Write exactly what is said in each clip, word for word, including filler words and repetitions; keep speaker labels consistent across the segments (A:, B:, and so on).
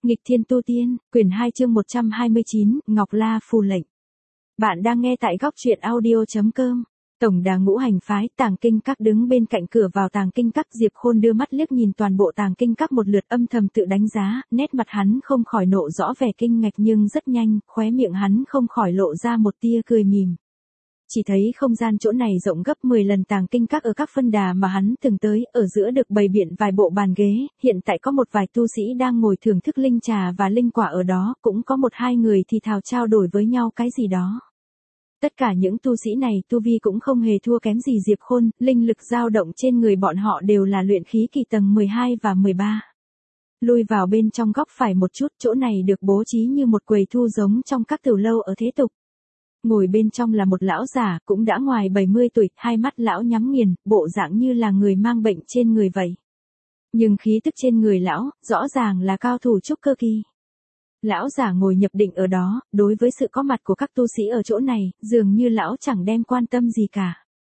A: Nghịch Thiên Tu Tiên, quyển hai chương một trăm hai mươi chín, Ngọc La phù lệnh. Bạn đang nghe tại góc truyện audio chấm com. Tổng đà Ngũ Hành phái, Tàng Kinh Các đứng bên cạnh cửa vào Tàng Kinh Các, Diệp Khôn đưa mắt liếc nhìn toàn bộ Tàng Kinh Các một lượt, âm thầm tự đánh giá, nét mặt hắn không khỏi nộ rõ vẻ kinh ngạc, nhưng rất nhanh, khóe miệng hắn không khỏi lộ ra một tia cười mỉm. Chỉ thấy không gian chỗ này rộng gấp mười lần Tàng Kinh Các ở các phân đà mà hắn từng tới, ở giữa được bày biện vài bộ bàn ghế, hiện tại có một vài tu sĩ đang ngồi thưởng thức linh trà và linh quả ở đó, cũng có một hai người thì thào trao đổi với nhau cái gì đó. Tất cả những tu sĩ này tu vi cũng không hề thua kém gì Diệp Khôn, linh lực dao động trên người bọn họ đều là luyện khí kỳ tầng mười hai và mười ba. Lui vào bên trong góc phải một chút, chỗ này được bố trí như một quầy thu giống trong các tiểu lâu ở thế tục. Ngồi bên trong là một lão già, cũng đã ngoài bảy mươi tuổi, hai mắt lão nhắm nghiền, bộ dạng như là người mang bệnh trên người vậy. Nhưng khí tức trên người lão, rõ ràng là cao thủ trúc cơ kỳ. Lão già ngồi nhập định ở đó, đối với sự có mặt của các tu sĩ ở chỗ này, dường như lão chẳng đem quan tâm gì cả.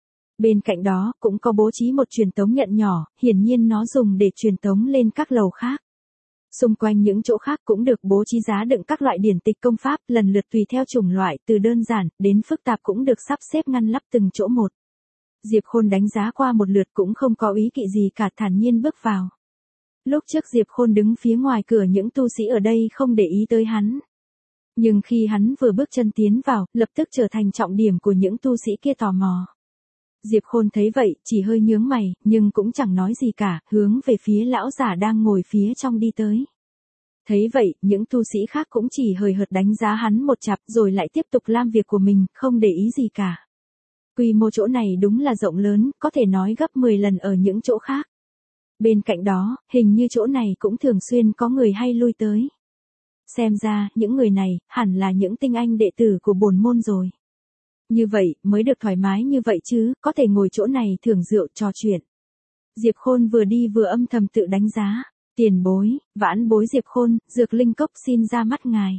A: Bên cạnh đó, cũng có bố trí một truyền tống nhận nhỏ, hiển nhiên nó dùng để truyền tống lên các lầu khác. Xung quanh những chỗ khác cũng được bố trí giá đựng các loại điển tịch công pháp, lần lượt tùy theo chủng loại, từ đơn giản đến phức tạp cũng được sắp xếp ngăn nắp từng chỗ một. Diệp Khôn đánh giá qua một lượt cũng không có ý kỵ gì cả, thản nhiên bước vào. Lúc trước Diệp Khôn đứng phía ngoài cửa, những tu sĩ ở đây không để ý tới hắn. Nhưng khi hắn vừa bước chân tiến vào, lập tức trở thành trọng điểm của những tu sĩ kia tò mò. Diệp Khôn thấy vậy, chỉ hơi nhướng mày, nhưng cũng chẳng nói gì cả, hướng về phía lão giả đang ngồi phía trong đi tới. Thấy vậy, những tu sĩ khác cũng chỉ hời hợt đánh giá hắn một chặp, rồi lại tiếp tục làm việc của mình, không để ý gì cả. Quy mô chỗ này đúng là rộng lớn, có thể nói gấp mười lần ở những chỗ khác. Bên cạnh đó, hình như chỗ này cũng thường xuyên có người hay lui tới. Xem ra, những người này, hẳn là những tinh anh đệ tử của bổn môn rồi. Như vậy, mới được thoải mái như vậy chứ, có thể ngồi chỗ này thưởng rượu trò chuyện. Diệp Khôn vừa đi vừa âm thầm tự đánh giá. Tiền bối, vãn bối Diệp Khôn, Dược Linh Cốc xin ra mắt ngài.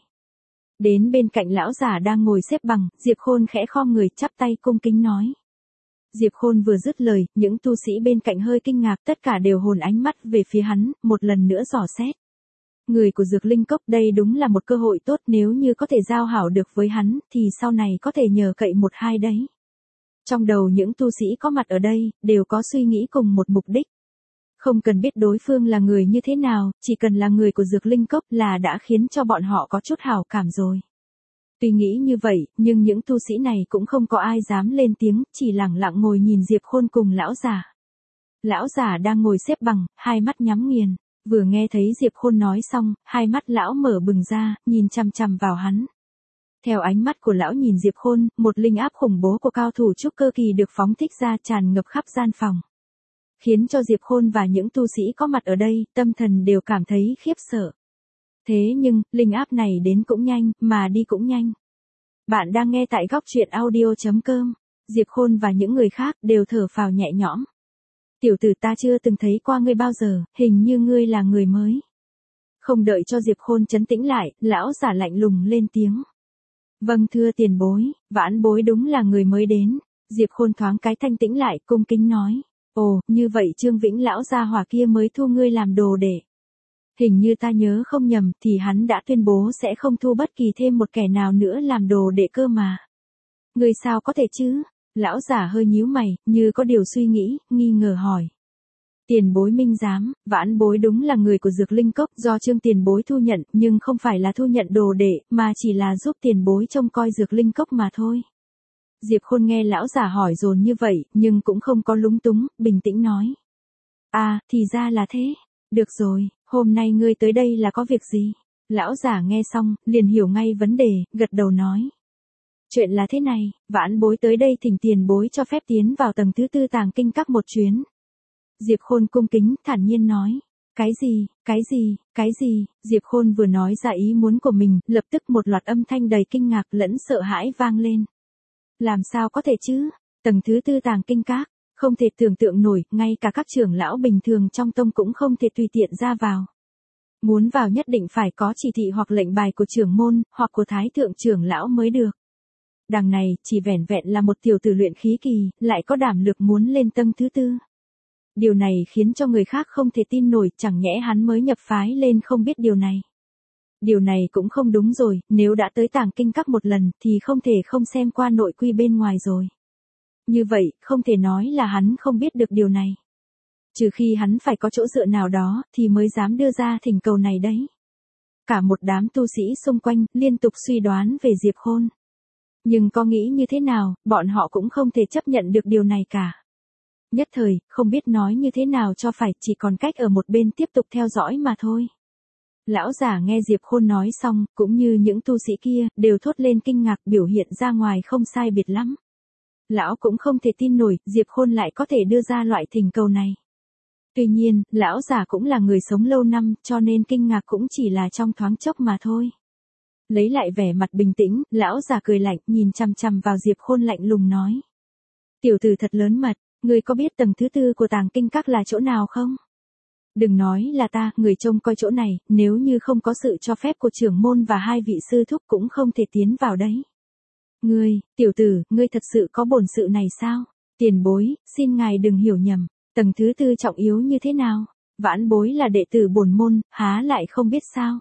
A: Đến bên cạnh lão giả đang ngồi xếp bằng, Diệp Khôn khẽ khom người chắp tay cung kính nói. Diệp Khôn vừa dứt lời, những tu sĩ bên cạnh hơi kinh ngạc, tất cả đều hồn ánh mắt về phía hắn, một lần nữa dò xét. Người của Dược Linh Cốc, đây đúng là một cơ hội tốt, nếu như có thể giao hảo được với hắn, thì sau này có thể nhờ cậy một hai đấy. Trong đầu những tu sĩ có mặt ở đây, đều có suy nghĩ cùng một mục đích. Không cần biết đối phương là người như thế nào, chỉ cần là người của Dược Linh Cốc là đã khiến cho bọn họ có chút hảo cảm rồi. Tuy nghĩ như vậy, nhưng những tu sĩ này cũng không có ai dám lên tiếng, chỉ lặng lặng ngồi nhìn Diệp Khôn cùng lão già. Lão già đang ngồi xếp bằng, hai mắt nhắm nghiền. Vừa nghe thấy Diệp Khôn nói xong, hai mắt lão mở bừng ra, nhìn chằm chằm vào hắn. Theo ánh mắt của lão nhìn Diệp Khôn, một linh áp khủng bố của cao thủ trúc cơ kỳ được phóng thích ra, tràn ngập khắp gian phòng. Khiến cho Diệp Khôn và những tu sĩ có mặt ở đây, tâm thần đều cảm thấy khiếp sợ. Thế nhưng, linh áp này đến cũng nhanh, mà đi cũng nhanh. Bạn đang nghe tại góc truyện audio chấm com. Diệp Khôn và những người khác đều thở phào nhẹ nhõm. Tiểu tử, ta chưa từng thấy qua ngươi bao giờ, hình như ngươi là người mới. Không đợi cho Diệp Khôn trấn tĩnh lại, lão giả lạnh lùng lên tiếng. Vâng thưa tiền bối, vãn bối đúng là người mới đến. Diệp Khôn thoáng cái thanh tĩnh lại, cung kính nói. Ồ, như vậy Trương Vĩnh lão gia hỏa kia mới thu ngươi làm đồ đệ. Hình như ta nhớ không nhầm, thì hắn đã tuyên bố sẽ không thu bất kỳ thêm một kẻ nào nữa làm đồ đệ cơ mà. Ngươi sao có thể chứ? Lão giả hơi nhíu mày, như có điều suy nghĩ, nghi ngờ hỏi. Tiền bối minh giám, vãn bối đúng là người của Dược Linh Cốc, do Trương tiền bối thu nhận, nhưng không phải là thu nhận đồ đệ, mà chỉ là giúp tiền bối trông coi Dược Linh Cốc mà thôi. Diệp Khôn nghe lão giả hỏi dồn như vậy, nhưng cũng không có lúng túng, bình tĩnh nói. À, thì ra là thế. Được rồi, hôm nay ngươi tới đây là có việc gì? Lão giả nghe xong, liền hiểu ngay vấn đề, gật đầu nói. Chuyện là thế này, vãn bối tới đây thỉnh tiền bối cho phép tiến vào tầng thứ tư Tàng Kinh Các một chuyến. Diệp Khôn cung kính, thản nhiên nói. Cái gì, cái gì, cái gì? Diệp Khôn vừa nói ra ý muốn của mình, lập tức một loạt âm thanh đầy kinh ngạc lẫn sợ hãi vang lên. Làm sao có thể chứ? Tầng thứ tư Tàng Kinh Các, không thể tưởng tượng nổi, ngay cả các trưởng lão bình thường trong tông cũng không thể tùy tiện ra vào. Muốn vào nhất định phải có chỉ thị hoặc lệnh bài của trưởng môn, hoặc của thái thượng trưởng lão mới được. Đằng này, chỉ vẻn vẹn là một tiểu tử luyện khí kỳ, lại có đảm lực muốn lên tầng thứ tư. Điều này khiến cho người khác không thể tin nổi, chẳng nhẽ hắn mới nhập phái lên không biết điều này. Điều này cũng không đúng rồi, nếu đã tới tàng kinh các một lần thì không thể không xem qua nội quy bên ngoài rồi. Như vậy, không thể nói là hắn không biết được điều này. Trừ khi hắn phải có chỗ dựa nào đó thì mới dám đưa ra thỉnh cầu này đấy. Cả một đám tu sĩ xung quanh liên tục suy đoán về Diệp Khôn. Nhưng có nghĩ như thế nào, bọn họ cũng không thể chấp nhận được điều này cả. Nhất thời, không biết nói như thế nào cho phải, chỉ còn cách ở một bên tiếp tục theo dõi mà thôi. Lão giả nghe Diệp Khôn nói xong, cũng như những tu sĩ kia, đều thốt lên kinh ngạc, biểu hiện ra ngoài không sai biệt lắm. Lão cũng không thể tin nổi, Diệp Khôn lại có thể đưa ra loại thỉnh cầu này. Tuy nhiên, lão giả cũng là người sống lâu năm, cho nên kinh ngạc cũng chỉ là trong thoáng chốc mà thôi. Lấy lại vẻ mặt bình tĩnh, lão già cười lạnh, nhìn chằm chằm vào Diệp Khôn lạnh lùng nói. Tiểu tử thật lớn mật, ngươi có biết tầng thứ tư của tàng kinh các là chỗ nào không? Đừng nói là ta, người trông coi chỗ này, nếu như không có sự cho phép của trưởng môn và hai vị sư thúc cũng không thể tiến vào đấy. Ngươi, tiểu tử, ngươi thật sự có bổn sự này sao? Tiền bối, xin ngài đừng hiểu nhầm, tầng thứ tư trọng yếu như thế nào? Vãn bối là đệ tử bổn môn, há lại không biết sao?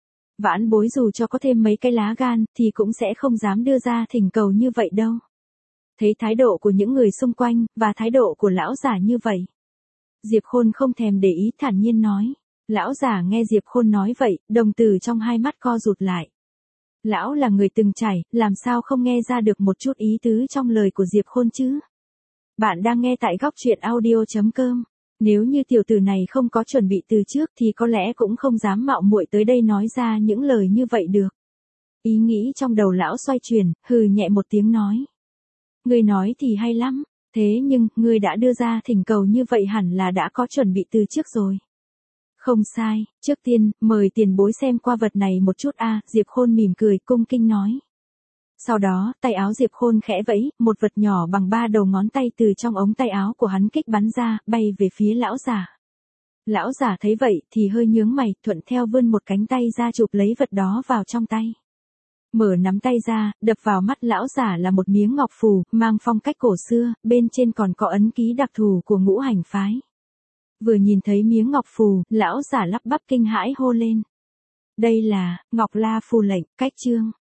A: Vãn bối dù cho có thêm mấy cái lá gan, thì cũng sẽ không dám đưa ra thỉnh cầu như vậy đâu. Thấy thái độ của những người xung quanh, và thái độ của lão giả như vậy. Diệp Khôn không thèm để ý, thản nhiên nói. Lão giả nghe Diệp Khôn nói vậy, đồng tử trong hai mắt co rụt lại. Lão là người từng trải, làm sao không nghe ra được một chút ý tứ trong lời của Diệp Khôn chứ? Bạn đang nghe tại góc truyện audio chấm com. Nếu như tiểu tử này không có chuẩn bị từ trước thì có lẽ cũng không dám mạo muội tới đây nói ra những lời như vậy được. Ý nghĩ trong đầu lão xoay chuyển, hừ nhẹ một tiếng nói. Ngươi nói thì hay lắm, thế nhưng, ngươi đã đưa ra thỉnh cầu như vậy hẳn là đã có chuẩn bị từ trước rồi. Không sai, trước tiên, mời tiền bối xem qua vật này một chút a. Diệp Khôn mỉm cười, cung kinh nói. Sau đó, tay áo Diệp Khôn khẽ vẫy, một vật nhỏ bằng ba đầu ngón tay từ trong ống tay áo của hắn kích bắn ra, bay về phía lão giả. Lão giả thấy vậy, thì hơi nhướng mày, thuận theo vươn một cánh tay ra chụp lấy vật đó vào trong tay. Mở nắm tay ra, đập vào mắt lão giả là một miếng ngọc phù, mang phong cách cổ xưa, bên trên còn có ấn ký đặc thù của ngũ hành phái. Vừa nhìn thấy miếng ngọc phù, lão giả lắp bắp kinh hãi hô lên. Đây là, Ngọc La phù lệnh, cách chương.